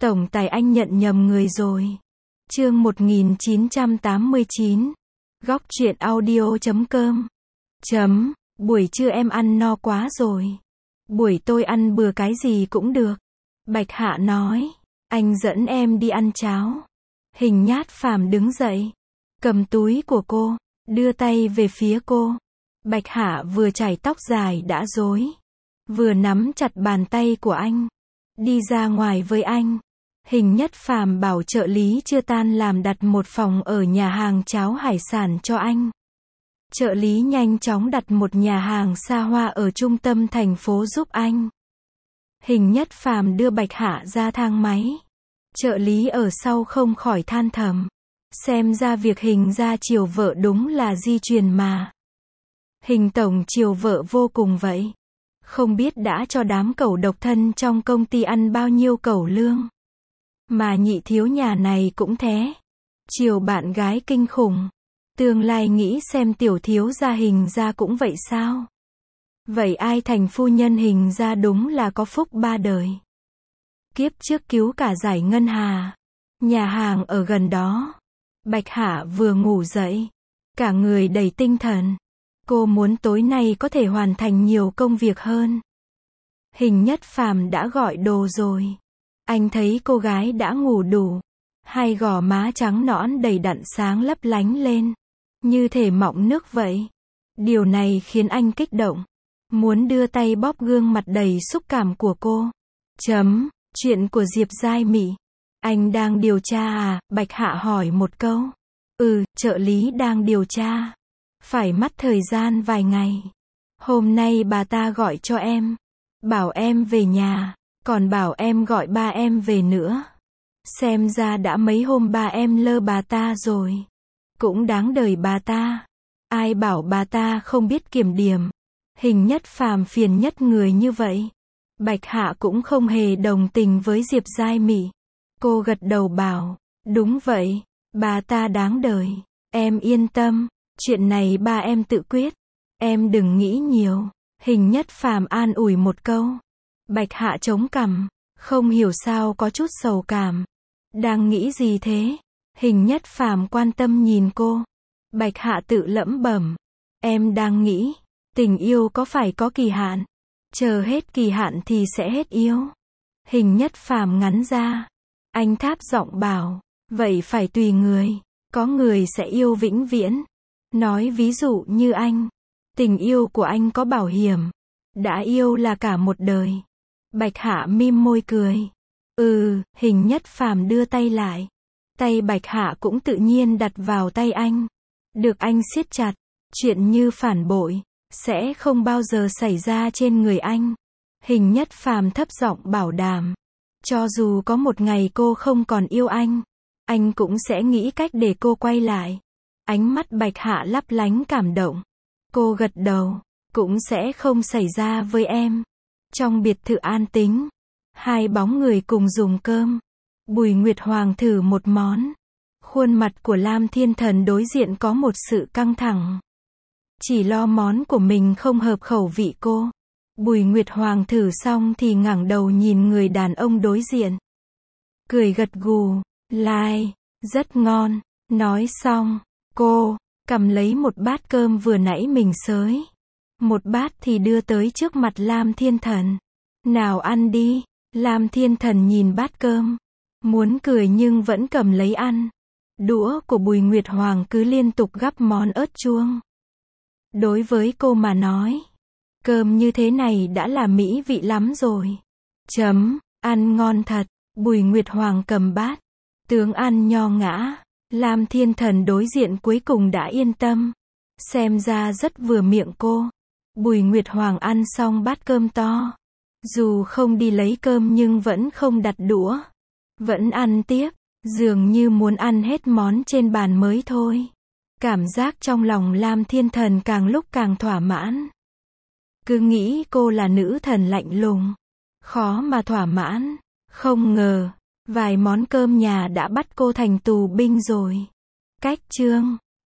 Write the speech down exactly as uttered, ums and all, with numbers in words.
Tổng tài anh nhận nhầm người rồi. Chương một nghìn chín trăm tám mươi chín. Góc truyện audio chấm com. Chấm, buổi trưa em ăn no quá rồi. Buổi tôi ăn bừa cái gì cũng được. Bạch Hạ nói. Anh dẫn em đi ăn cháo. Hình Nhát Phàm đứng dậy. Cầm túi của cô. Đưa tay về phía cô. Bạch Hạ vừa chải tóc dài đã rối. Vừa nắm chặt bàn tay của anh. Đi ra ngoài với anh. Hình Nhất Phàm bảo trợ lý chưa tan làm đặt một phòng ở nhà hàng cháo hải sản cho anh. Trợ lý nhanh chóng đặt một nhà hàng xa hoa ở trung tâm thành phố giúp anh. Hình Nhất Phàm đưa Bạch Hạ ra thang máy. Trợ lý ở sau không khỏi than thầm. Xem ra việc Hình gia chiều vợ đúng là di truyền mà. Hình tổng chiều vợ vô cùng vậy. Không biết đã cho đám cẩu độc thân trong công ty ăn bao nhiêu cẩu lương. Mà nhị thiếu nhà này cũng thế. Chiều bạn gái kinh khủng. Tương lai nghĩ xem tiểu thiếu gia Hình gia cũng vậy sao? Vậy ai thành phu nhân Hình gia đúng là có phúc ba đời. Kiếp trước cứu cả giải ngân hà. Nhà hàng ở gần đó. Bạch Hạ vừa ngủ dậy. Cả người đầy tinh thần. Cô muốn tối nay có thể hoàn thành nhiều công việc hơn. Hình Nhất Phàm đã gọi đồ rồi. Anh thấy cô gái đã ngủ đủ. Hai gò má trắng nõn đầy đặn sáng lấp lánh lên. Như thể mọng nước vậy. Điều này khiến anh kích động. Muốn đưa tay bóp gương mặt đầy xúc cảm của cô. Chấm, chuyện của Diệp Giai Mị. Anh đang điều tra à? Bạch Hạ hỏi một câu. Ừ, trợ lý đang điều tra. Phải mất thời gian vài ngày. Hôm nay bà ta gọi cho em. Bảo em về nhà. Còn bảo em gọi ba em về nữa. Xem ra đã mấy hôm ba em lơ bà ta rồi. Cũng đáng đời bà ta. Ai bảo bà ta không biết kiểm điểm. Hình Nhất Phàm phiền nhất người như vậy. Bạch Hạ cũng không hề đồng tình với Diệp Giai Mị. Cô gật đầu bảo. Đúng vậy. Bà ta đáng đời. Em yên tâm. Chuyện này ba em tự quyết. Em đừng nghĩ nhiều. Hình Nhất Phàm an ủi một câu. Bạch Hạ chống cằm. Không hiểu sao có chút sầu cảm. Đang nghĩ gì thế? Hình Nhất Phàm quan tâm nhìn cô. Bạch Hạ tự lẩm bẩm. Em đang nghĩ. Tình yêu có phải có kỳ hạn? Chờ hết kỳ hạn thì sẽ hết yêu. Hình Nhất Phàm ngắn ra. Anh tháp giọng bảo. Vậy phải tùy người. Có người sẽ yêu vĩnh viễn. Nói ví dụ như anh. Tình yêu của anh có bảo hiểm. Đã yêu là cả một đời. Bạch Hạ mím môi cười. Ừ, Hình Nhất Phàm đưa tay lại. Tay Bạch Hạ cũng tự nhiên đặt vào tay anh. Được anh siết chặt. Chuyện như phản bội. Sẽ không bao giờ xảy ra trên người anh. Hình Nhất Phàm thấp giọng bảo đảm. Cho dù có một ngày cô không còn yêu anh. Anh cũng sẽ nghĩ cách để cô quay lại. Ánh mắt Bạch Hạ lấp lánh cảm động. Cô gật đầu. Cũng sẽ không xảy ra với em. Trong biệt thự an tĩnh. Hai bóng người cùng dùng cơm. Bùi Nguyệt Hoàng thử một món. Khuôn mặt của Lam Thiên Thần đối diện có một sự căng thẳng. Chỉ lo món của mình không hợp khẩu vị cô. Bùi Nguyệt Hoàng thử xong thì ngẩng đầu nhìn người đàn ông đối diện. Cười gật gù. Lai, rất ngon. Nói xong, cô cầm lấy một bát cơm vừa nãy mình xới. Một bát thì đưa tới trước mặt Lam Thiên Thần. Nào ăn đi. Lam Thiên Thần nhìn bát cơm. Muốn cười nhưng vẫn cầm lấy ăn. Đũa của Bùi Nguyệt Hoàng cứ liên tục gắp món ớt chuông. Đối với cô mà nói. Cơm như thế này đã là mỹ vị lắm rồi. Chấm, ăn ngon thật. Bùi Nguyệt Hoàng cầm bát. Tướng ăn nho ngã. Lam Thiên Thần đối diện cuối cùng đã yên tâm. Xem ra rất vừa miệng cô. Bùi Nguyệt Hoàng ăn xong bát cơm to. Dù không đi lấy cơm nhưng vẫn không đặt đũa. Vẫn ăn tiếp. Dường như muốn ăn hết món trên bàn mới thôi. Cảm giác trong lòng Lam Thiên Thần càng lúc càng thỏa mãn. Cứ nghĩ cô là nữ thần lạnh lùng. Khó mà thỏa mãn. Không ngờ. Vài món cơm nhà đã bắt cô thành tù binh rồi. Cách chương.